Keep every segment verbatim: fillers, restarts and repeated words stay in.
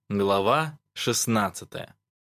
Глава шестнадцатая.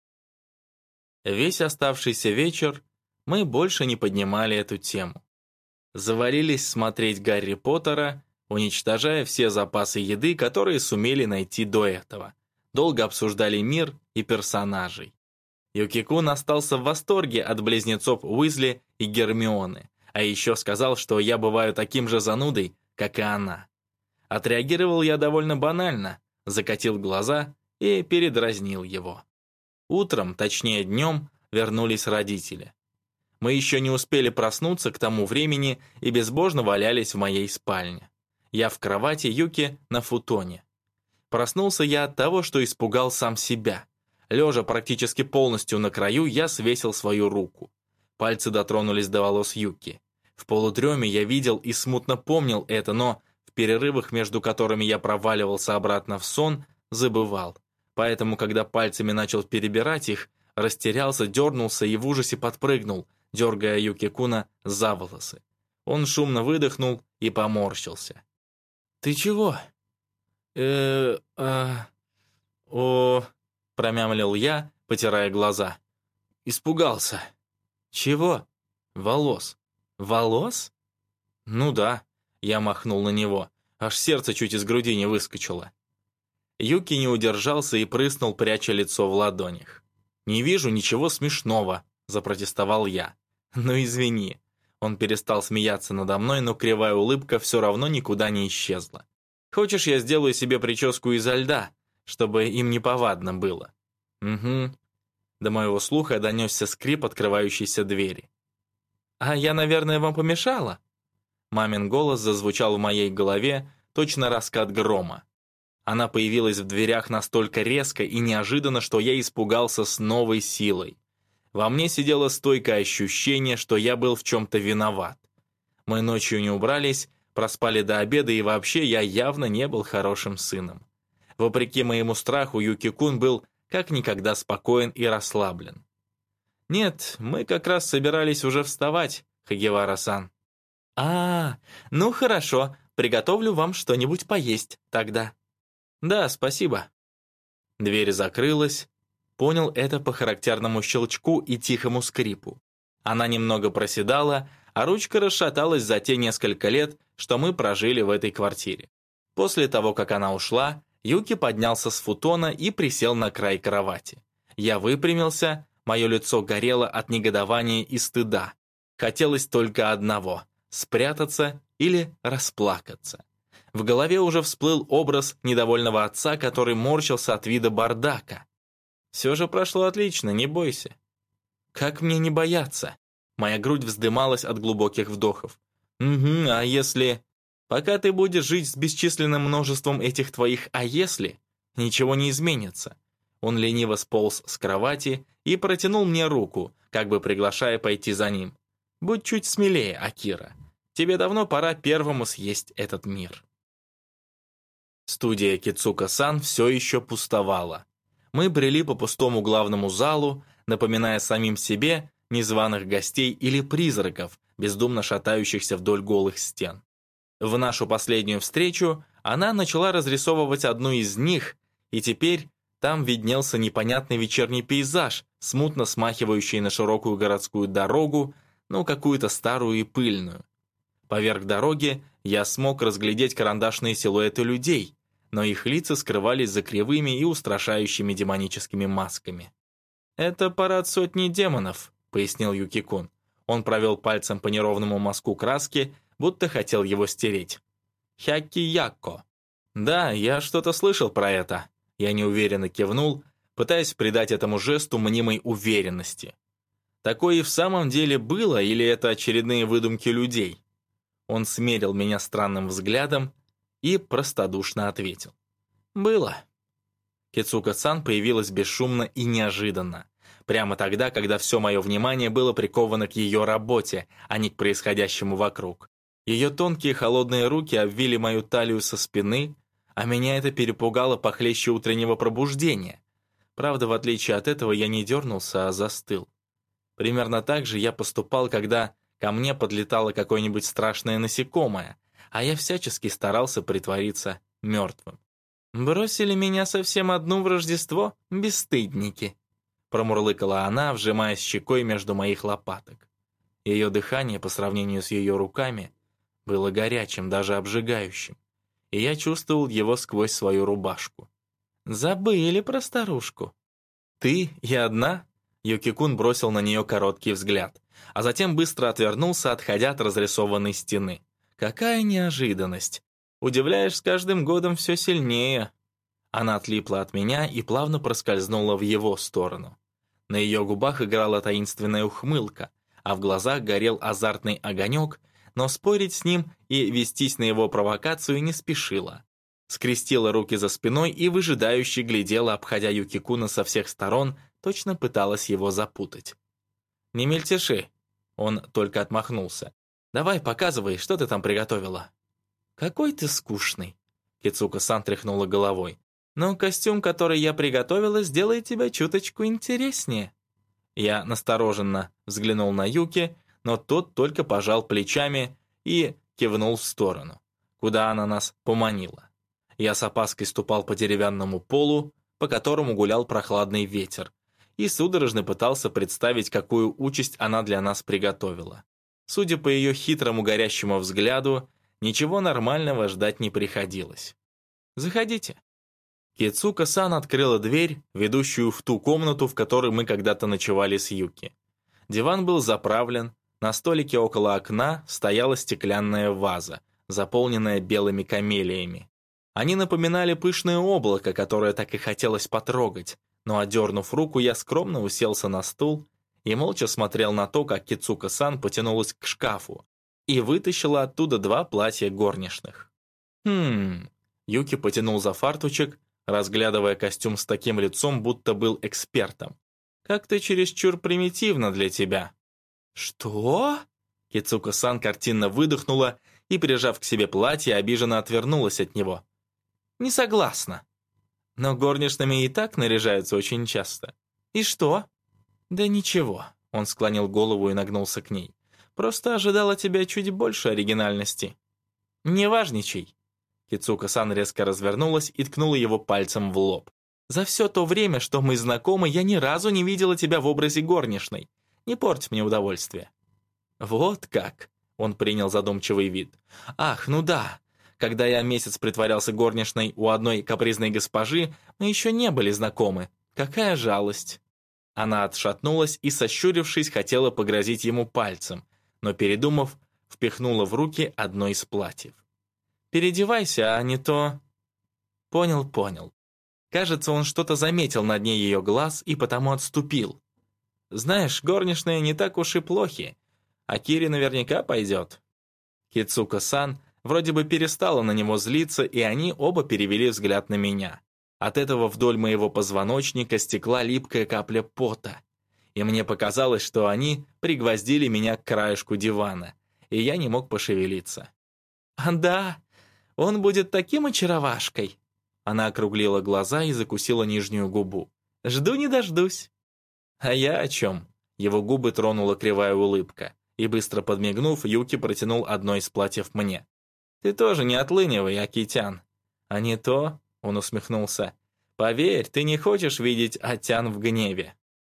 Весь оставшийся вечер мы больше не поднимали эту тему. Завалились смотреть Гарри Поттера, уничтожая все запасы еды, которые сумели найти до этого. Долго обсуждали мир и персонажей. Юки-кун остался в восторге от близнецов Уизли и Гермионы, а еще сказал, что я бываю таким же занудой, как и она. Отреагировал я довольно банально, закатил глаза и передразнил его. Утром, точнее днем, вернулись родители. Мы еще не успели проснуться к тому времени и безбожно валялись в моей спальне. Я в кровати, Юки на футоне. Проснулся я от того, что испугал сам себя. Лежа практически полностью на краю, я свесил свою руку. Пальцы дотронулись до волос Юки. В полудреме я видел и смутно помнил это, но в перерывах, между которыми я проваливался обратно в сон, забывал. Поэтому, когда пальцами начал перебирать их, растерялся, дернулся и в ужасе подпрыгнул, дергая Юки-куна за волосы. Он шумно выдохнул и поморщился. «Ты чего?» э а о промямлил я, потирая глаза. «Испугался». «Чего?» «Волос». «Волос?» «Ну да», я махнул на него, аж сердце чуть из груди не выскочило. Юки не удержался и прыснул, пряча лицо в ладонях. «Не вижу ничего смешного», – запротестовал я. «Ну извини». Он перестал смеяться надо мной, но кривая улыбка все равно никуда не исчезла. «Хочешь, я сделаю себе прическу изо льда, чтобы им неповадно было?» «Угу». До моего слуха донесся скрип открывающейся двери. «А я, наверное, вам помешала?» Мамин голос зазвучал в моей голове, точно раскат грома. Она появилась в дверях настолько резко и неожиданно, что я испугался с новой силой. Во мне сидело стойкое ощущение, что я был в чем-то виноват. Мы ночью не убрались, проспали до обеда, и вообще я явно не был хорошим сыном. Вопреки моему страху, Юки-кун был как никогда спокоен и расслаблен. «Нет, мы как раз собирались уже вставать, Хагевара-сан». «А, ну хорошо, приготовлю вам что-нибудь поесть тогда». «Да, спасибо». Дверь закрылась. Понял это по характерному щелчку и тихому скрипу. Она немного проседала, а ручка расшаталась за те несколько лет, что мы прожили в этой квартире. После того, как она ушла, Юки поднялся с футона и присел на край кровати. Я выпрямился, мое лицо горело от негодования и стыда. Хотелось только одного – спрятаться или расплакаться. В голове уже всплыл образ недовольного отца, который морщился от вида бардака. Все же прошло отлично, не бойся. Как мне не бояться? Моя грудь вздымалась от глубоких вдохов. Угу, а если... Пока ты будешь жить с бесчисленным множеством этих твоих «а если», ничего не изменится. Он лениво сполз с кровати и протянул мне руку, как бы приглашая пойти за ним. Будь чуть смелее, Акира. Тебе давно пора первому съесть этот мир. Студия Кицука-сан все еще пустовала. Мы брели по пустому главному залу, напоминая самим себе незваных гостей или призраков, бездумно шатающихся вдоль голых стен. В нашу последнюю встречу она начала разрисовывать одну из них, и теперь там виднелся непонятный вечерний пейзаж, смутно смахивающий на широкую городскую дорогу, ну какую-то старую и пыльную. Поверх дороги я смог разглядеть карандашные силуэты людей, но их лица скрывались за кривыми и устрашающими демоническими масками. «Это парад сотни демонов», — пояснил Юки-кун. Он провел пальцем по неровному мазку краски, будто хотел его стереть. «Хяки-якко». «Да, я что-то слышал про это». Я неуверенно кивнул, пытаясь придать этому жесту мнимой уверенности. Такое и в самом деле было, или это очередные выдумки людей? Он смерил меня странным взглядом и простодушно ответил. «Было». Кицука-сан появилась бесшумно и неожиданно. Прямо тогда, когда все мое внимание было приковано к ее работе, а не к происходящему вокруг. Ее тонкие холодные руки обвили мою талию со спины, а меня это перепугало похлеще утреннего пробуждения. Правда, в отличие от этого, я не дернулся, а застыл. Примерно так же я поступал, когда ко мне подлетало какое-нибудь страшное насекомое, а я всячески старался притвориться мертвым. «Бросили меня совсем одну в Рождество, бесстыдники», промурлыкала она, вжимаясь щекой между моих лопаток. Ее дыхание по сравнению с ее руками было горячим, даже обжигающим, и я чувствовал его сквозь свою рубашку. «Забыли про старушку». «Ты и одна?» Юки-кун бросил на нее короткий взгляд, а затем быстро отвернулся, отходя от разрисованной стены. «Какая неожиданность! Удивляешь с каждым годом все сильнее». Она отлипла от меня и плавно проскользнула в его сторону. На ее губах играла таинственная ухмылка, а в глазах горел азартный огонек, но спорить с ним и вестись на его провокацию не спешила. Скрестила руки за спиной и выжидающе глядела, обходя Юки-куна со всех сторон, точно пыталась его запутать. «Не мельтеши», — он только отмахнулся. «Давай, показывай, что ты там приготовила». «Какой ты скучный», — Кицука-сан тряхнула головой. «Но костюм, который я приготовила, сделает тебя чуточку интереснее». Я настороженно взглянул на Юки, но тот только пожал плечами и кивнул в сторону, куда она нас поманила. Я с опаской ступал по деревянному полу, по которому гулял прохладный ветер, и судорожно пытался представить, какую участь она для нас приготовила. Судя по ее хитрому горящему взгляду, ничего нормального ждать не приходилось. «Заходите». Кицука-сан открыла дверь, ведущую в ту комнату, в которой мы когда-то ночевали с Юки. Диван был заправлен, на столике около окна стояла стеклянная ваза, заполненная белыми камелиями. Они напоминали пышное облако, которое так и хотелось потрогать, но, одернув руку, я скромно уселся на стул и молча смотрел на то, как Кицука-сан потянулась к шкафу и вытащила оттуда два платья горничных. «Хм...» Юки потянул за фартучек, разглядывая костюм с таким лицом, будто был экспертом. «Как-то чересчур примитивно для тебя». «Что?» Кицука-сан картинно выдохнула и, прижав к себе платье, обиженно отвернулась от него. «Не согласна. Но горничными и так наряжаются очень часто. И что?» «Да ничего», — он склонил голову и нагнулся к ней. «Просто ожидала тебя чуть больше оригинальности». «Не важничай». Кицука-сан резко развернулась и ткнула его пальцем в лоб. «За все то время, что мы знакомы, я ни разу не видела тебя в образе горничной. Не порть мне удовольствие». «Вот как?» — он принял задумчивый вид. «Ах, ну да. Когда я месяц притворялся горничной у одной капризной госпожи, мы еще не были знакомы. Какая жалость». Она отшатнулась и, сощурившись, хотела погрозить ему пальцем, но, передумав, впихнула в руки одно из платьев. «Переодевайся, а не то...» «Понял, понял». Кажется, он что-то заметил на дне ее глаз и потому отступил. «Знаешь, горничные не так уж и плохи, а Кири наверняка пойдет». Кицука-сан вроде бы перестала на него злиться, и они оба перевели взгляд на меня. От этого вдоль моего позвоночника стекла липкая капля пота, и мне показалось, что они пригвоздили меня к краешку дивана, и я не мог пошевелиться. «А да, он будет таким очаровашкой!» Она округлила глаза и закусила нижнюю губу. «Жду не дождусь». «А я о чем?» Его губы тронула кривая улыбка, и, быстро подмигнув, Юки протянул одно из платьев мне. «Ты тоже не отлынивай, Акитян». «А не то...» — он усмехнулся. «Поверь, ты не хочешь видеть Атян в гневе».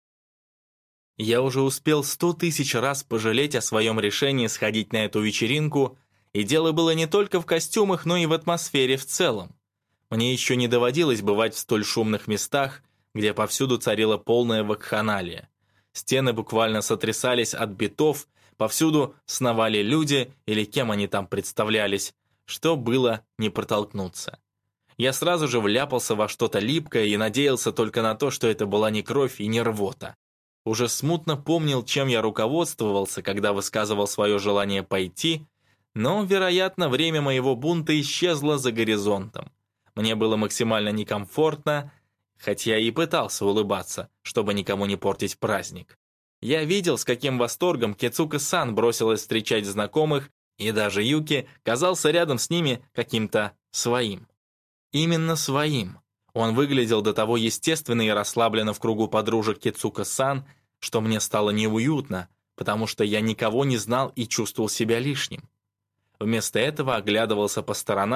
Я уже успел сто тысяч раз пожалеть о своем решении сходить на эту вечеринку, и дело было не только в костюмах, но и в атмосфере в целом. Мне еще не доводилось бывать в столь шумных местах, где повсюду царила полная вакханалия. Стены буквально сотрясались от битов, повсюду сновали люди, или кем они там представлялись, что было не протолкнуться. Я сразу же вляпался во что-то липкое и надеялся только на то, что это была не кровь и не рвота. Уже смутно помнил, чем я руководствовался, когда высказывал свое желание пойти, но, вероятно, время моего бунта исчезло за горизонтом. Мне было максимально некомфортно, хотя и пытался улыбаться, чтобы никому не портить праздник. Я видел, с каким восторгом Кицука-сан бросилась встречать знакомых, и даже Юки казался рядом с ними каким-то своим. Именно своим. Он выглядел до того естественно и расслабленно в кругу подружек Кицука-сан, что мне стало неуютно, потому что я никого не знал и чувствовал себя лишним. Вместо этого оглядывался по сторонам,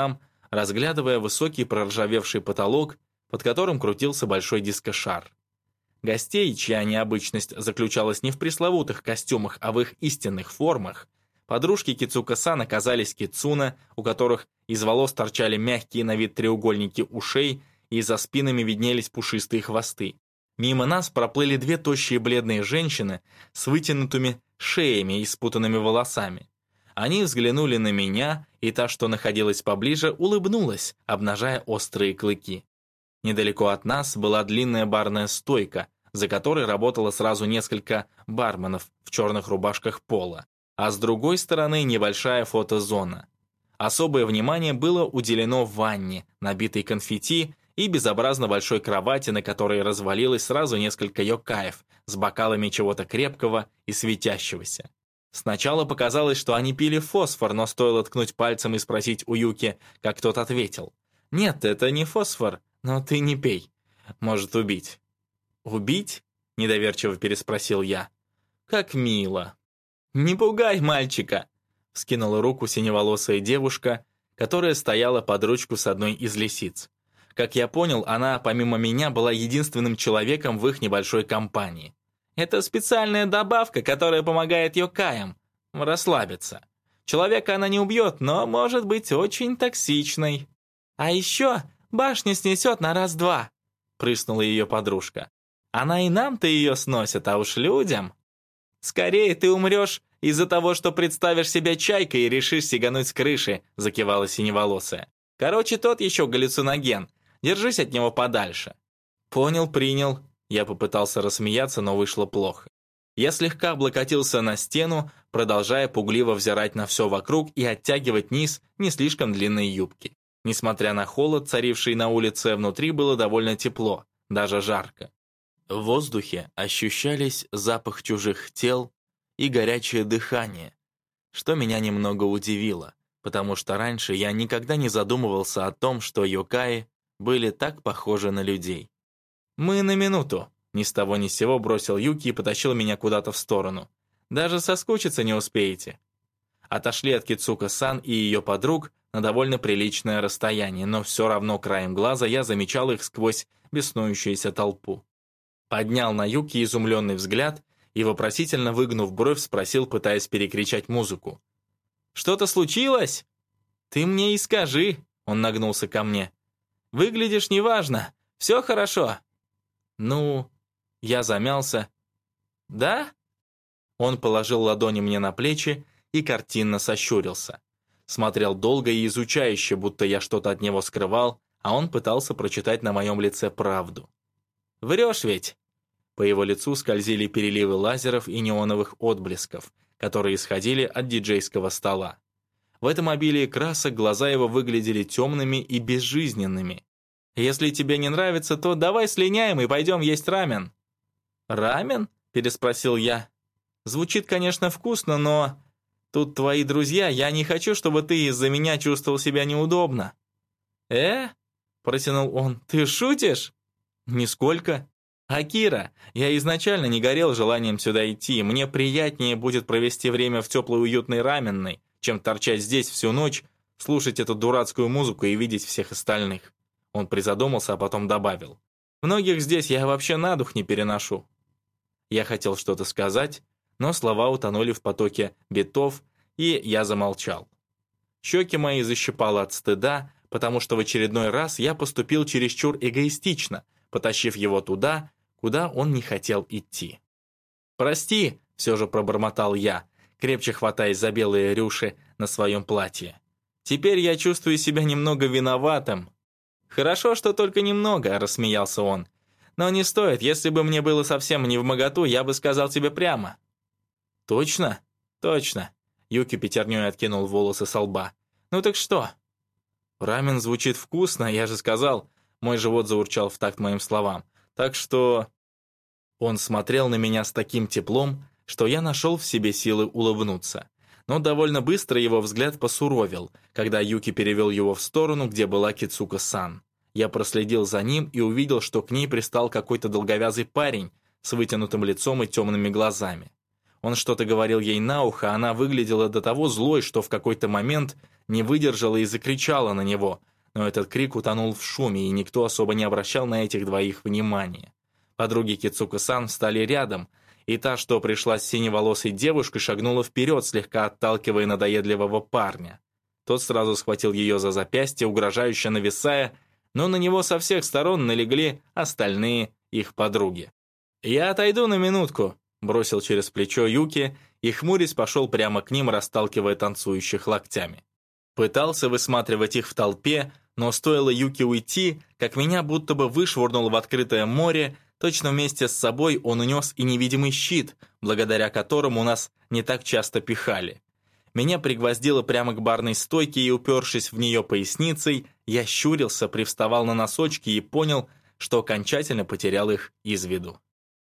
разглядывая высокий проржавевший потолок, под которым крутился большой дискошар. Гостей, чья необычность заключалась не в пресловутых костюмах, а в их истинных формах, подружки Кицука-сан оказались кицуна, у которых из волос торчали мягкие на вид треугольники ушей, и за спинами виднелись пушистые хвосты. Мимо нас проплыли две тощие бледные женщины с вытянутыми шеями и спутанными волосами. Они взглянули на меня, и та, что находилась поближе, улыбнулась, обнажая острые клыки. Недалеко от нас была длинная барная стойка, за которой работало сразу несколько барменов в черных рубашках пола, а с другой стороны небольшая фотозона. Особое внимание было уделено ванне, набитой конфетти, и безобразно большой кровати, на которой развалилось сразу несколько йокаев с бокалами чего-то крепкого и светящегося. Сначала показалось, что они пили фосфор, но стоило ткнуть пальцем и спросить у Юки, как тот ответил: «Нет, это не фосфор, но ты не пей. Может убить». «Убить?» — недоверчиво переспросил я. «Как мило». «Не пугай мальчика!» — вскинула руку синеволосая девушка, которая стояла под ручку с одной из лисиц. Как я понял, она, помимо меня, была единственным человеком в их небольшой компании. Это специальная добавка, которая помогает йокаям расслабиться. Человека она не убьет, но может быть очень токсичной. А еще башню снесет на раз-два, прыснула ее подружка. Она и нам-то ее сносит, а уж людям. Скорее ты умрешь из-за того, что представишь себя чайкой и решишь сигануть с крыши, закивала синеволосая. Короче, тот еще галлюциноген. Держись от него подальше». «Понял, принял». Я попытался рассмеяться, но вышло плохо. Я слегка облокотился на стену, продолжая пугливо взирать на все вокруг и оттягивать низ не слишком длинной юбки. Несмотря на холод, царивший на улице, внутри было довольно тепло, даже жарко. В воздухе ощущались запах чужих тел и горячее дыхание, что меня немного удивило, потому что раньше я никогда не задумывался о том, что йокаи были так похожи на людей. «Мы на минуту», — ни с того ни с сего бросил Юки и потащил меня куда-то в сторону. «Даже соскучиться не успеете». Отошли от Кицука-сан и ее подруг на довольно приличное расстояние, но все равно краем глаза я замечал их сквозь беснующуюся толпу. Поднял на Юки изумленный взгляд и, вопросительно выгнув бровь, спросил, пытаясь перекричать музыку. «Что-то случилось?» «Ты мне и скажи», — он нагнулся ко мне. «Выглядишь неважно. Все хорошо?» «Ну...» Я замялся. «Да?» Он положил ладони мне на плечи и картинно сощурился. Смотрел долго и изучающе, будто я что-то от него скрывал, а он пытался прочитать на моем лице правду. «Врешь ведь?» По его лицу скользили переливы лазеров и неоновых отблесков, которые исходили от диджейского стола. В этом обилии красок глаза его выглядели темными и безжизненными. «Если тебе не нравится, то давай слиняем и пойдем есть рамен». «Рамен?» – переспросил я. «Звучит, конечно, вкусно, но... Тут твои друзья, я не хочу, чтобы ты из-за меня чувствовал себя неудобно». «Э?» – протянул он. «Ты шутишь?» «Нисколько. Акира, я изначально не горел желанием сюда идти. Мне приятнее будет провести время в теплой уютной раменной, чем торчать здесь всю ночь, слушать эту дурацкую музыку и видеть всех остальных». Он призадумался, а потом добавил. «Многих здесь я вообще на дух не переношу». Я хотел что-то сказать, но слова утонули в потоке битов, и я замолчал. Щеки мои защипало от стыда, потому что в очередной раз я поступил чересчур эгоистично, потащив его туда, куда он не хотел идти. «Прости», — все же пробормотал я, крепче хватаясь за белые рюши на своем платье. «Теперь я чувствую себя немного виноватым». «Хорошо, что только немного», — рассмеялся он. «Но не стоит, если бы мне было совсем невмоготу, я бы сказал тебе прямо». «Точно?» «Точно». Юки пятерней откинул волосы со лба. «Ну так что?» «Рамен звучит вкусно, я же сказал». Мой живот заурчал в такт моим словам. «Так что...» Он смотрел на меня с таким теплом, что я нашел в себе силы улыбнуться. Но довольно быстро его взгляд посуровил, когда Юки перевел его в сторону, где была Кицука-сан. Я проследил за ним и увидел, что к ней пристал какой-то долговязый парень с вытянутым лицом и темными глазами. Он что-то говорил ей на ухо, а она выглядела до того злой, что в какой-то момент не выдержала и закричала на него, но этот крик утонул в шуме, и никто особо не обращал на этих двоих внимания. Подруги Кицуко-сан встали рядом, и та, что пришла с синеволосой девушкой, шагнула вперед, слегка отталкивая надоедливого парня. Тот сразу схватил ее за запястье, угрожающе нависая, но на него со всех сторон налегли остальные их подруги. «Я отойду на минутку», — бросил через плечо Юки, и хмурясь пошел прямо к ним, расталкивая танцующих локтями. Пытался высматривать их в толпе, но стоило Юки уйти, как меня будто бы вышвырнул в открытое море. Точно вместе с собой он унес и невидимый щит, благодаря которому нас не так часто пихали. Меня пригвоздило прямо к барной стойке, и, упершись в нее поясницей, я щурился, привставал на носочки и понял, что окончательно потерял их из виду.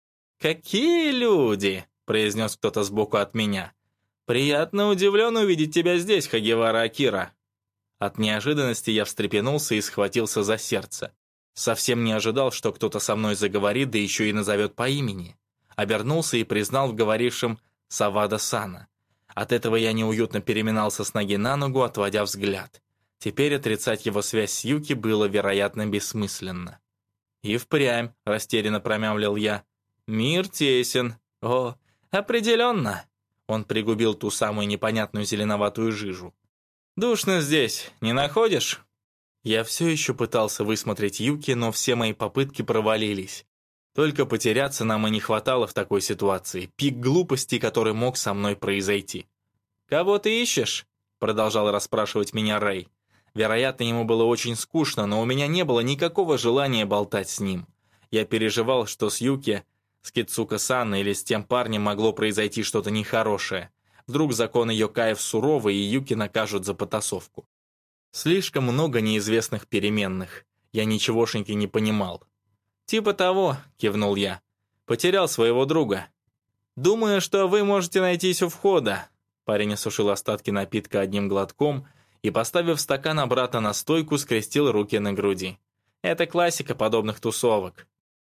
«Какие люди!» — произнес кто-то сбоку от меня. «Приятно удивлен увидеть тебя здесь, Хагевара Акира». От неожиданности я встрепенулся и схватился за сердце. Совсем не ожидал, что кто-то со мной заговорит, да еще и назовет по имени. Обернулся и признал в говорившем Савада-сана. От этого я неуютно переминался с ноги на ногу, отводя взгляд. Теперь отрицать его связь с Юки было, вероятно, бессмысленно. «И впрямь», — растерянно промямлил я. «Мир тесен. О, определенно». Он пригубил ту самую непонятную зеленоватую жижу. «Душно здесь, не находишь?» Я все еще пытался высмотреть Юки, но все мои попытки провалились. Только потеряться нам и не хватало в такой ситуации. Пик глупости, который мог со мной произойти. «Кого ты ищешь?» — продолжал расспрашивать меня Рэй. Вероятно, ему было очень скучно, но у меня не было никакого желания болтать с ним. Я переживал, что с Юки, с Кицуко-сан или с тем парнем могло произойти что-то нехорошее. Вдруг законы Йокаев суровы, и Юки накажут за потасовку. Слишком много неизвестных переменных. Я ничегошеньки не понимал. «Типа того», — кивнул я. «Потерял своего друга». «Думаю, что вы можете найтись у входа». Парень осушил остатки напитка одним глотком и, поставив стакан обратно на стойку, скрестил руки на груди. «Это классика подобных тусовок».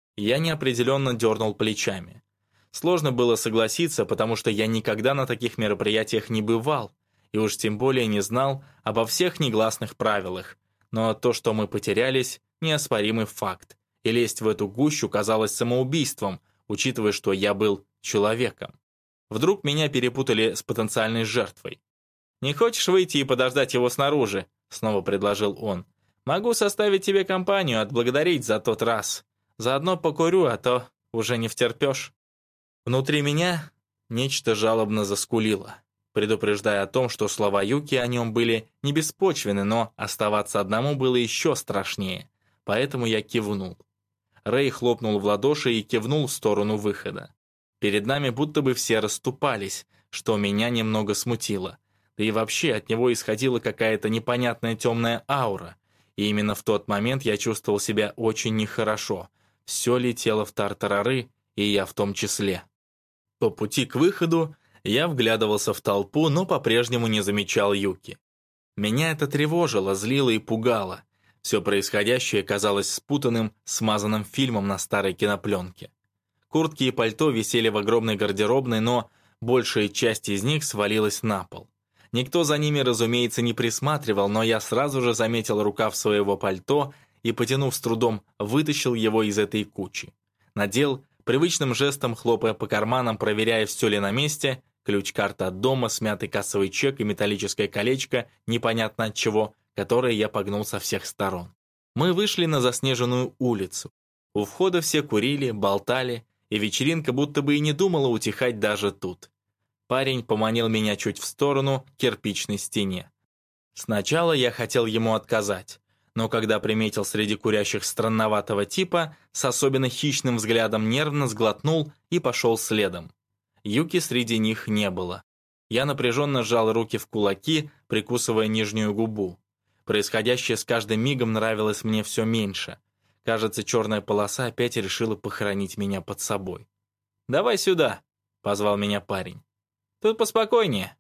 Я неопределенно дернул плечами. Сложно было согласиться, потому что я никогда на таких мероприятиях не бывал, и уж тем более не знал обо всех негласных правилах. Но то, что мы потерялись, неоспоримый факт, и лезть в эту гущу казалось самоубийством, учитывая, что я был человеком. Вдруг меня перепутали с потенциальной жертвой. «Не хочешь выйти и подождать его снаружи?» — снова предложил он. «Могу составить тебе компанию, отблагодарить за тот раз. Заодно покурю, а то уже не втерпешь». Внутри меня нечто жалобно заскулило, предупреждая о том, что слова Юки о нем были не беспочвены, но оставаться одному было еще страшнее, поэтому я кивнул. Рэй хлопнул в ладоши и кивнул в сторону выхода. Перед нами будто бы все расступались, что меня немного смутило, да и вообще от него исходила какая-то непонятная темная аура, и именно в тот момент я чувствовал себя очень нехорошо, все летело в тартарары, и я в том числе. По пути к выходу я вглядывался в толпу, но по-прежнему не замечал Юки. Меня это тревожило, злило и пугало. Все происходящее казалось спутанным, смазанным фильмом на старой кинопленке. Куртки и пальто висели в огромной гардеробной, но большая часть из них свалилась на пол. Никто за ними, разумеется, не присматривал, но я сразу же заметил рукав своего пальто и, потянув с трудом, вытащил его из этой кучи. Надел, привычным жестом хлопая по карманам, проверяя, все ли на месте, ключ-карта от дома, смятый кассовый чек и металлическое колечко, непонятно от чего, которое я погнул со всех сторон. Мы вышли на заснеженную улицу. У входа все курили, болтали, и вечеринка будто бы и не думала утихать даже тут. Парень поманил меня чуть в сторону к кирпичной стене. Сначала я хотел ему отказать, но когда приметил среди курящих странноватого типа, с особенно хищным взглядом нервно сглотнул и пошел следом. Юки среди них не было. Я напряженно сжал руки в кулаки, прикусывая нижнюю губу. Происходящее с каждым мигом нравилось мне все меньше. Кажется, черная полоса опять решила похоронить меня под собой. «Давай сюда», — позвал меня парень. «Тут поспокойнее».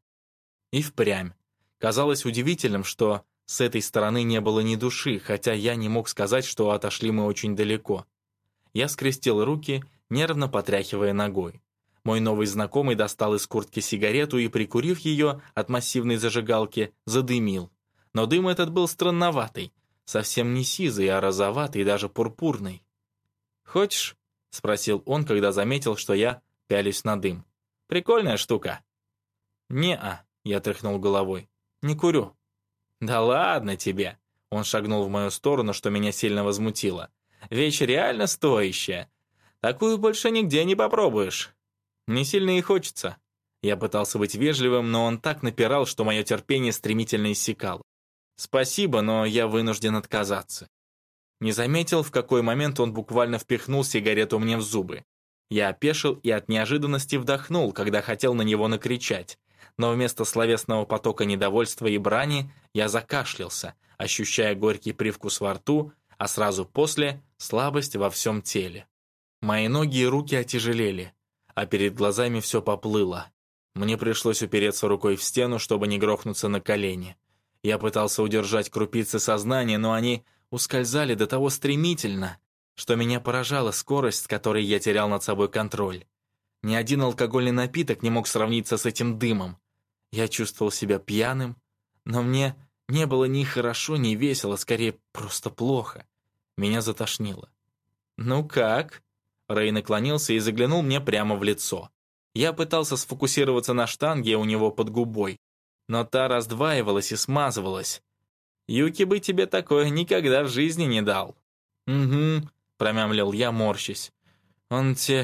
И впрямь. Казалось удивительным, что с этой стороны не было ни души, хотя я не мог сказать, что отошли мы очень далеко. Я скрестил руки, нервно потряхивая ногой. Мой новый знакомый достал из куртки сигарету и, прикурив ее от массивной зажигалки, задымил. Но дым этот был странноватый, совсем не сизый, а розоватый и даже пурпурный. «Хочешь?» — спросил он, когда заметил, что я пялюсь на дым. «Прикольная штука». «Не-а», — я тряхнул головой. «Не курю». «Да ладно тебе!» — он шагнул в мою сторону, что меня сильно возмутило. «Вещь реально стоящая. Такую больше нигде не попробуешь». «Не сильно и хочется». Я пытался быть вежливым, но он так напирал, что мое терпение стремительно иссякало. «Спасибо, но я вынужден отказаться». Не заметил, в какой момент он буквально впихнул сигарету мне в зубы. Я опешил и от неожиданности вдохнул, когда хотел на него накричать. Но вместо словесного потока недовольства и брани я закашлялся, ощущая горький привкус во рту, а сразу после — слабость во всем теле. Мои ноги и руки отяжелели, а перед глазами все поплыло. Мне пришлось упереться рукой в стену, чтобы не грохнуться на колени. Я пытался удержать крупицы сознания, но они ускользали до того стремительно, что меня поражала скорость, с которой я терял над собой контроль. Ни один алкогольный напиток не мог сравниться с этим дымом. Я чувствовал себя пьяным, но мне не было ни хорошо, ни весело, скорее просто плохо. Меня затошнило. «Ну как?» Рэй наклонился и заглянул мне прямо в лицо. Я пытался сфокусироваться на штанге у него под губой, но та раздваивалась и смазывалась. «Юки бы тебе такое никогда в жизни не дал». «Угу», — промямлил я, морщась. «Он те...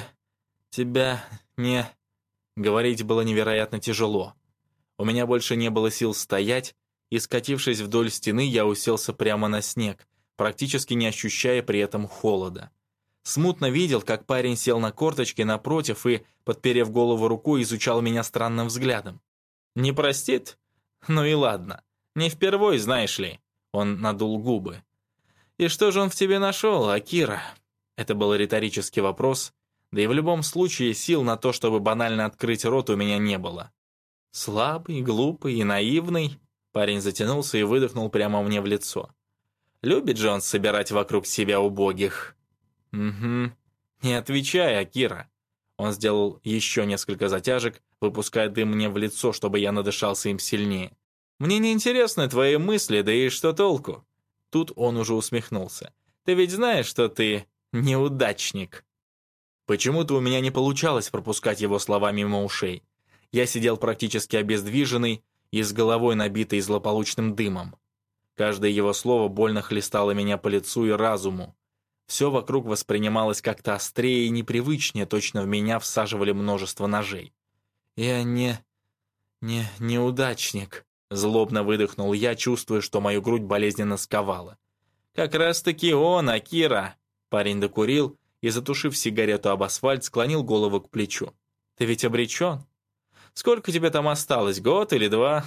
тебя не...» Говорить было невероятно тяжело. У меня больше не было сил стоять, и, скатившись вдоль стены, я уселся прямо на снег, практически не ощущая при этом холода. Смутно видел, как парень сел на корточки напротив и, подперев голову рукой, изучал меня странным взглядом. «Не простит? Ну и ладно. Не впервой, знаешь ли». Он надул губы. «И что же он в тебе нашел, Акира?» Это был риторический вопрос, да и в любом случае сил на то, чтобы банально открыть рот, у меня не было. «Слабый, глупый и наивный?» Парень затянулся и выдохнул прямо мне в лицо. «Любит же он собирать вокруг себя убогих». «Угу. Не отвечай, Акира». Он сделал еще несколько затяжек, выпуская дым мне в лицо, чтобы я надышался им сильнее. «Мне не интересны твои мысли, да и что толку?» Тут он уже усмехнулся. «Ты ведь знаешь, что ты неудачник?» Почему-то у меня не получалось пропускать его слова мимо ушей. Я сидел практически обездвиженный и с головой набитой злополучным дымом. Каждое его слово больно хлестало меня по лицу и разуму. Все вокруг воспринималось как-то острее и непривычнее, точно в меня всаживали множество ножей. «Я не... не... неудачник», — злобно выдохнул я, чувствуя, что мою грудь болезненно сковала. «Как раз-таки он, Акира!» Парень докурил и, затушив сигарету об асфальт, склонил голову к плечу. «Ты ведь обречен? Сколько тебе там осталось, год или два?»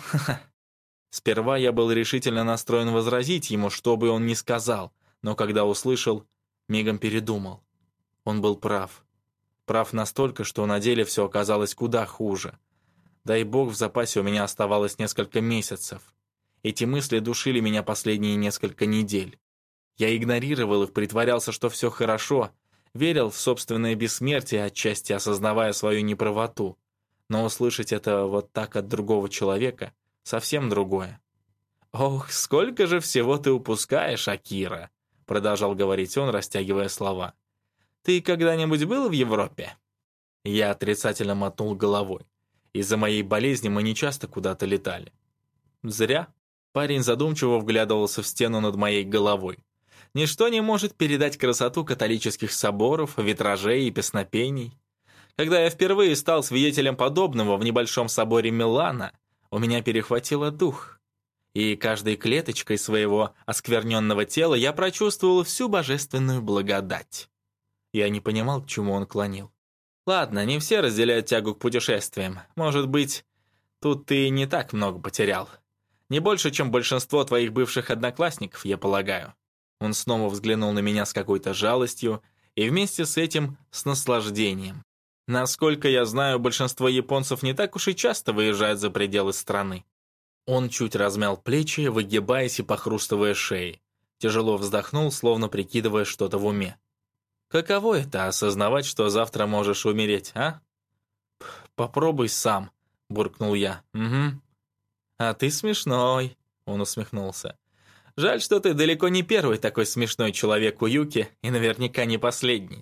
Сперва я был решительно настроен возразить ему, что бы он ни сказал, но когда услышал, мигом передумал. Он был прав. Прав настолько, что на деле все оказалось куда хуже. Дай бог, в запасе у меня оставалось несколько месяцев. Эти мысли душили меня последние несколько недель. Я игнорировал их, притворялся, что все хорошо, верил в собственное бессмертие, отчасти осознавая свою неправоту. Но услышать это вот так от другого человека — совсем другое. «Ох, сколько же всего ты упускаешь, Акира!» — продолжал говорить он, растягивая слова. «Ты когда-нибудь был в Европе?» Я отрицательно мотнул головой. Из-за моей болезни мы нечасто куда-то летали. «Зря». Парень задумчиво вглядывался в стену над моей головой. «Ничто не может передать красоту католических соборов, витражей и песнопений. Когда я впервые стал свидетелем подобного в небольшом соборе Милана, у меня перехватило дух. И каждой клеточкой своего оскверненного тела я прочувствовал всю божественную благодать». Я не понимал, к чему он клонил. «Ладно, не все разделяют тягу к путешествиям. Может быть, тут ты не так много потерял. Не больше, чем большинство твоих бывших одноклассников, я полагаю». Он снова взглянул на меня с какой-то жалостью и вместе с этим с наслаждением. «Насколько я знаю, большинство японцев не так уж и часто выезжают за пределы страны». Он чуть размял плечи, выгибаясь и похрустывая шеей. Тяжело вздохнул, словно прикидывая что-то в уме. «Каково это — осознавать, что завтра можешь умереть, а?» «Попробуй сам», — буркнул я. «Угу». «А ты смешной», — он усмехнулся. Жаль, что ты далеко не первый такой смешной человек у Юки и наверняка не последний.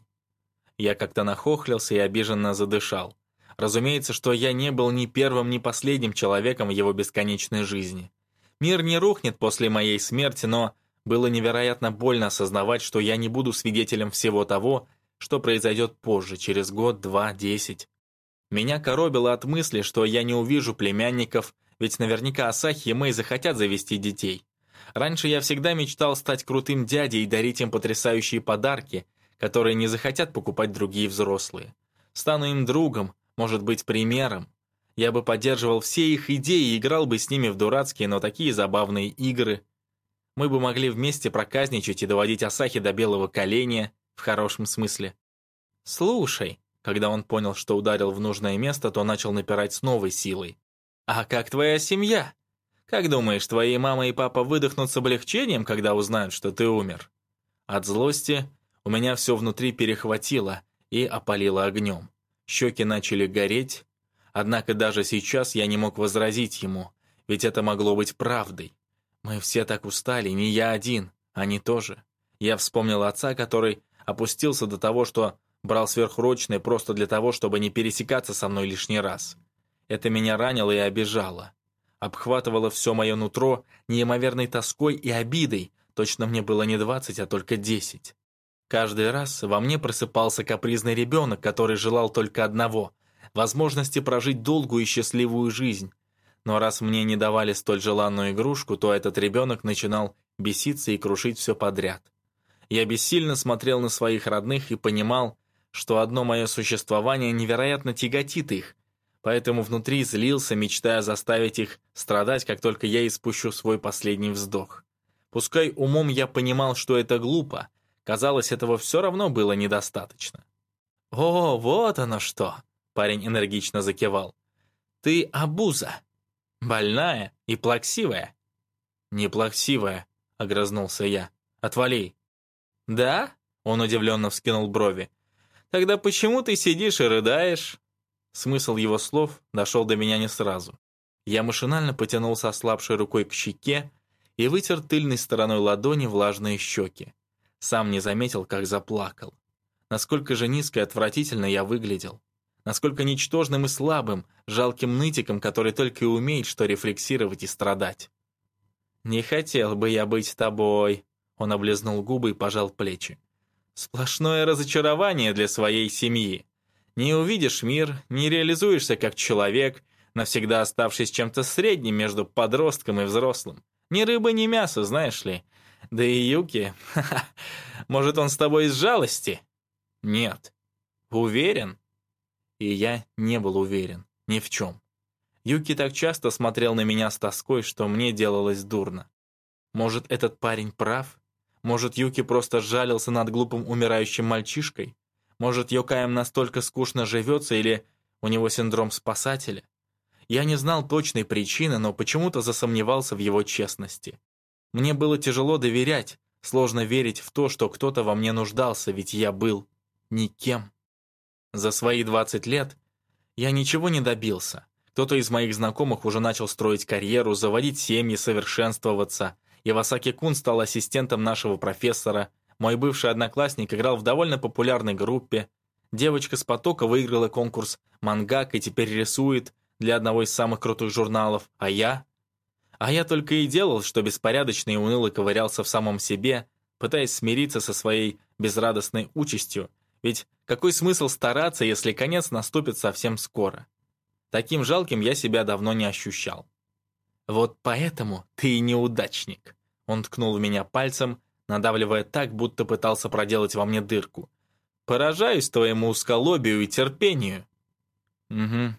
Я как-то нахохлился и обиженно задышал. Разумеется, что я не был ни первым, ни последним человеком в его бесконечной жизни. Мир не рухнет после моей смерти, но было невероятно больно осознавать, что я не буду свидетелем всего того, что произойдет позже, через год, два, десять. Меня коробило от мысли, что я не увижу племянников, ведь наверняка Асахи и Мэй захотят завести детей. Раньше я всегда мечтал стать крутым дядей и дарить им потрясающие подарки, которые не захотят покупать другие взрослые. Стану им другом, может быть, примером. Я бы поддерживал все их идеи и играл бы с ними в дурацкие, но такие забавные игры. Мы бы могли вместе проказничать и доводить Асахи до белого коленя, в хорошем смысле. «Слушай», когда он понял, что ударил в нужное место, то начал напирать с новой силой. «А как твоя семья? Как думаешь, твои мама и папа выдохнут с облегчением, когда узнают, что ты умер?» От злости у меня все внутри перехватило и опалило огнем. Щеки начали гореть, однако даже сейчас я не мог возразить ему, ведь это могло быть правдой. Мы все так устали, не я один, они тоже. Я вспомнил отца, который опустился до того, что брал сверхурочные просто для того, чтобы не пересекаться со мной лишний раз. Это меня ранило и обижало. Обхватывало все мое нутро неимоверной тоской и обидой, точно мне было не двадцать, а только десять. Каждый раз во мне просыпался капризный ребенок, который желал только одного — возможности прожить долгую и счастливую жизнь. Но раз мне не давали столь желанную игрушку, то этот ребенок начинал беситься и крушить все подряд. Я бессильно смотрел на своих родных и понимал, что одно мое существование невероятно тяготит их, поэтому внутри злился, мечтая заставить их страдать, как только я испущу свой последний вздох. Пускай умом я понимал, что это глупо, казалось, этого все равно было недостаточно. «О, вот оно что!» — парень энергично закивал. «Ты обуза. Больная и плаксивая». «Не плаксивая», — огрызнулся я. «Отвали». «Да?» — он удивленно вскинул брови. «Тогда почему ты сидишь и рыдаешь?» Смысл его слов дошел до меня не сразу. Я машинально потянулся ослабшей рукой к щеке и вытер тыльной стороной ладони влажные щеки. Сам не заметил, как заплакал. Насколько же низко и отвратительно я выглядел. Насколько ничтожным и слабым, жалким нытиком, который только и умеет что рефлексировать и страдать. «Не хотел бы я быть тобой», — он облизнул губы и пожал плечи. «Сплошное разочарование для своей семьи. Не увидишь мир, не реализуешься как человек, навсегда оставшись чем-то средним между подростком и взрослым. Ни рыба, ни мясо, знаешь ли. Да и Юки, ха-ха, может, он с тобой из жалости?» «Нет». «Уверен?» И я не был уверен ни в чем. Юки так часто смотрел на меня с тоской, что мне делалось дурно. Может, этот парень прав? Может, Юки просто сжалился над глупым умирающим мальчишкой? Может, Йокаем настолько скучно живется или у него синдром спасателя? Я не знал точной причины, но почему-то засомневался в его честности. Мне было тяжело доверять, сложно верить в то, что кто-то во мне нуждался, ведь я был никем. За свои двадцать лет я ничего не добился. Кто-то из моих знакомых уже начал строить карьеру, заводить семьи, совершенствоваться. Ивасаки-кун стал ассистентом нашего профессора. Мой бывший одноклассник играл в довольно популярной группе. Девочка с потока выиграла конкурс «Мангак» и теперь рисует для одного из самых крутых журналов. А я? А я только и делал, что беспорядочно и уныло ковырялся в самом себе, пытаясь смириться со своей безрадостной участью. Ведь какой смысл стараться, если конец наступит совсем скоро? Таким жалким я себя давно не ощущал. «Вот поэтому ты и неудачник», — он ткнул в меня пальцем, надавливая так, будто пытался проделать во мне дырку. «Поражаюсь твоему узколобию и терпению». «Угу.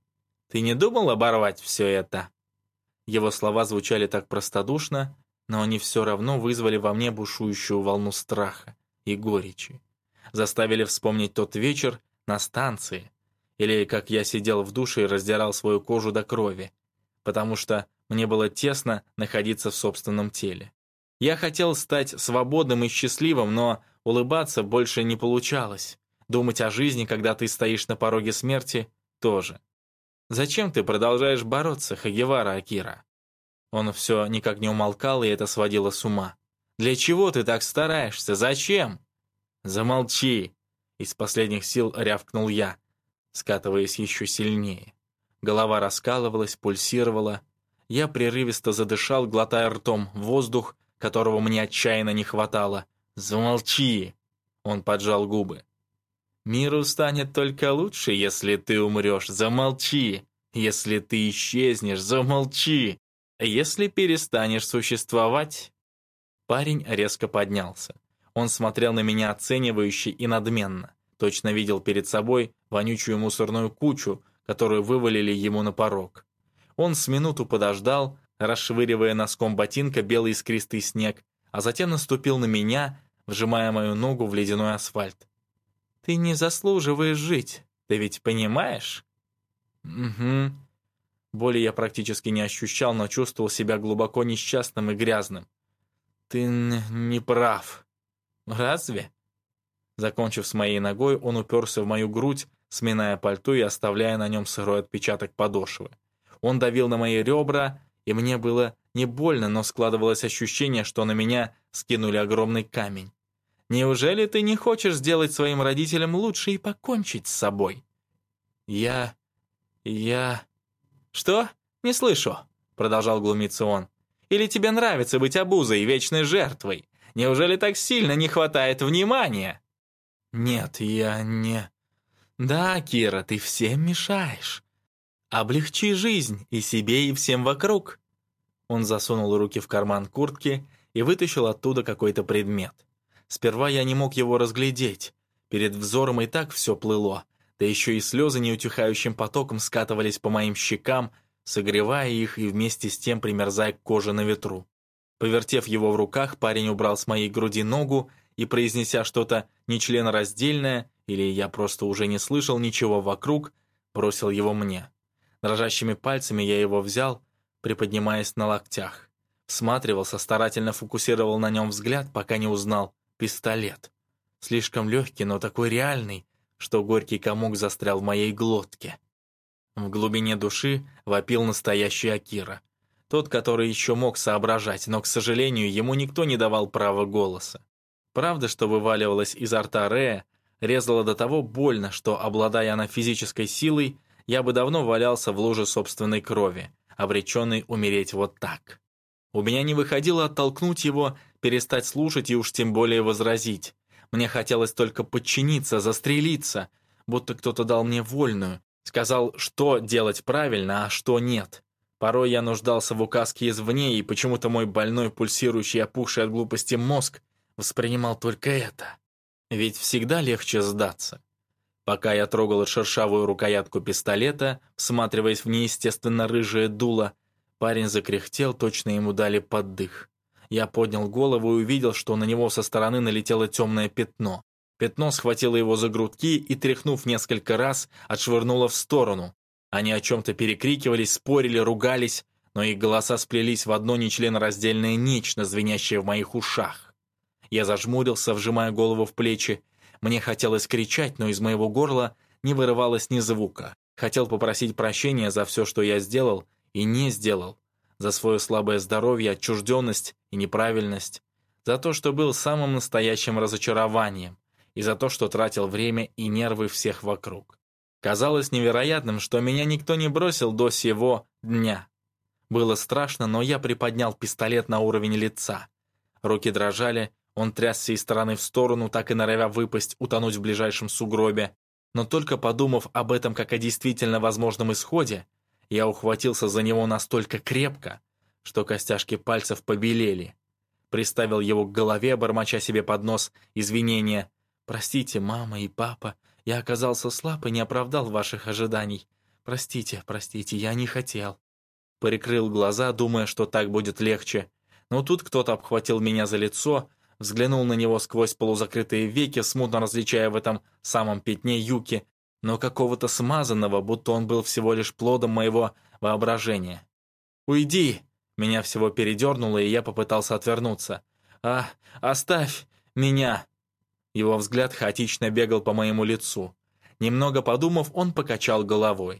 Ты не думал оборвать все это?» Его слова звучали так простодушно, но они все равно вызвали во мне бушующую волну страха и горечи. Заставили вспомнить тот вечер на станции, или как я сидел в душе и раздирал свою кожу до крови, потому что мне было тесно находиться в собственном теле. Я хотел стать свободным и счастливым, но улыбаться больше не получалось. Думать о жизни, когда ты стоишь на пороге смерти, тоже. Зачем ты продолжаешь бороться, Хагевара Акира? Он все никак не умолкал, и это сводило с ума. «Для чего ты так стараешься? Зачем?» «Замолчи!» — из последних сил рявкнул я, скатываясь еще сильнее. Голова раскалывалась, пульсировала. Я прерывисто задышал, глотая ртом воздух, которого мне отчаянно не хватало. «Замолчи!» — он поджал губы. «Миру станет только лучше, если ты умрешь. Замолчи! Если ты исчезнешь, замолчи! Если перестанешь существовать...» Парень резко поднялся. Он смотрел на меня оценивающе и надменно. Точно видел перед собой вонючую мусорную кучу, которую вывалили ему на порог. Он с минуту подождал, расшвыривая носком ботинка белый искристый снег, а затем наступил на меня, вжимая мою ногу в ледяной асфальт. «Ты не заслуживаешь жить, ты ведь понимаешь?» «Угу». Боли я практически не ощущал, но чувствовал себя глубоко несчастным и грязным. «Ты не прав». «Разве?» Закончив с моей ногой, он уперся в мою грудь, сминая пальто и оставляя на нем сырой отпечаток подошвы. Он давил на мои ребра, и мне было не больно, но складывалось ощущение, что на меня скинули огромный камень. «Неужели ты не хочешь сделать своим родителям лучше и покончить с собой?» «Я... я...» «Что? Не слышу», — продолжал глумиться он. «Или тебе нравится быть обузой и вечной жертвой? Неужели так сильно не хватает внимания?» «Нет, я не...» «Да, Кира, ты всем мешаешь. Облегчи жизнь и себе, и всем вокруг». Он засунул руки в карман куртки и вытащил оттуда какой-то предмет. Сперва я не мог его разглядеть. Перед взором и так все плыло, да еще и слезы неутихающим потоком скатывались по моим щекам, согревая их и вместе с тем примерзая к коже на ветру. Повертев его в руках, парень убрал с моей груди ногу и, произнеся что-то нечленораздельное, или я просто уже не слышал ничего вокруг, бросил его мне. Дрожащими пальцами я его взял, приподнимаясь на локтях. Всматривался, старательно фокусировал на нем взгляд, пока не узнал пистолет. Слишком легкий, но такой реальный, что горький комок застрял в моей глотке. В глубине души вопил настоящий Акира. Тот, который еще мог соображать, но, к сожалению, ему никто не давал права голоса. Правда, что вываливалась изо рта Рея, резала до того больно, что, обладая она физической силой, я бы давно валялся в луже собственной крови, обреченный умереть вот так. У меня не выходило оттолкнуть его, перестать слушать и уж тем более возразить. Мне хотелось только подчиниться, застрелиться, будто кто-то дал мне вольную, сказал, что делать правильно, а что нет. Порой я нуждался в указке извне, и почему-то мой больной, пульсирующий, опухший от глупости мозг воспринимал только это. Ведь всегда легче сдаться. Пока я трогал шершавую рукоятку пистолета, всматриваясь в неестественно рыжее дуло, парень закряхтел, точно ему дали поддых. Я поднял голову и увидел, что на него со стороны налетело темное пятно. Пятно схватило его за грудки и, тряхнув несколько раз, отшвырнуло в сторону. Они о чем-то перекрикивались, спорили, ругались, но их голоса сплелись в одно нечленораздельное нечто, звенящее в моих ушах. Я зажмурился, вжимая голову в плечи. Мне хотелось кричать, но из моего горла не вырывалось ни звука. Хотел попросить прощения за все, что я сделал и не сделал. За свое слабое здоровье, отчужденность и неправильность. За то, что был самым настоящим разочарованием. И за то, что тратил время и нервы всех вокруг. Казалось невероятным, что меня никто не бросил до сего дня. Было страшно, но я приподнял пистолет на уровень лица. Руки дрожали, он трясся из стороны в сторону, так и норовя выпасть, утонуть в ближайшем сугробе. Но только подумав об этом как о действительно возможном исходе, я ухватился за него настолько крепко, что костяшки пальцев побелели. Приставил его к голове, бормоча себе под нос извинения. «Простите, мама и папа, я оказался слаб и не оправдал ваших ожиданий. Простите, простите, я не хотел». Прикрыл глаза, думая, что так будет легче. Но тут кто-то обхватил меня за лицо, взглянул на него сквозь полузакрытые веки, смутно различая в этом самом пятне юки, но какого-то смазанного, будто он был всего лишь плодом моего воображения. «Уйди!» Меня всего передернуло, и я попытался отвернуться. «А, оставь меня!» Его взгляд хаотично бегал по моему лицу. Немного подумав, он покачал головой.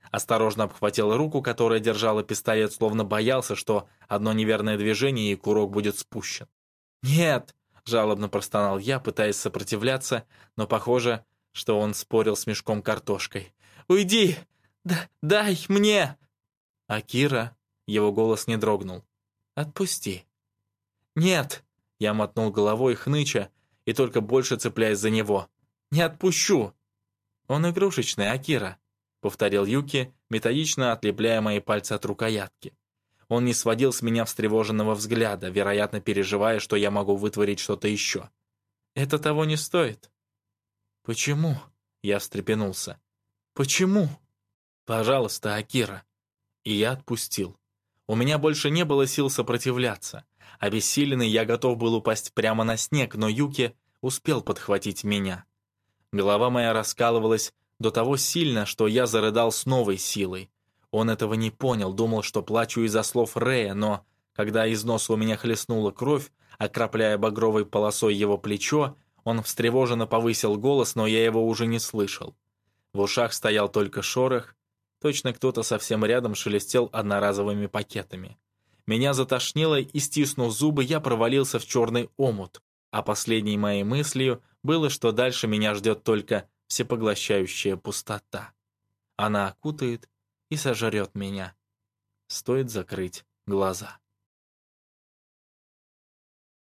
Осторожно обхватил руку, которая держала пистолет, словно боялся, что одно неверное движение и курок будет спущен. «Нет!» – жалобно простонал я, пытаясь сопротивляться, но похоже, что он спорил с мешком картошкой. «Уйди! Д- дай мне!» «Акира!» – его голос не дрогнул. «Отпусти!» «Нет!» – я мотнул головой, хныча, и только больше цепляясь за него. «Не отпущу!» «Он игрушечный, Акира!» — повторил Юки, методично отлепляя мои пальцы от рукоятки. Он не сводил с меня встревоженного взгляда, вероятно, переживая, что я могу вытворить что-то еще. «Это того не стоит». «Почему?» — я встрепенулся. «Почему?» «Пожалуйста, Акира». И я отпустил. У меня больше не было сил сопротивляться. Обессиленный я готов был упасть прямо на снег, но Юки успел подхватить меня. Голова моя раскалывалась до того сильно, что я зарыдал с новой силой. Он этого не понял, думал, что плачу из-за слов Рэя, но, когда из носа у меня хлестнула кровь, окропляя багровой полосой его плечо, он встревоженно повысил голос, но я его уже не слышал. В ушах стоял только шорох, точно кто-то совсем рядом шелестел одноразовыми пакетами. Меня затошнило, и, стиснув зубы, я провалился в черный омут, а последней моей мыслью было, что дальше меня ждет только всепоглощающая пустота. Она окутает и сожрет меня. Стоит закрыть глаза.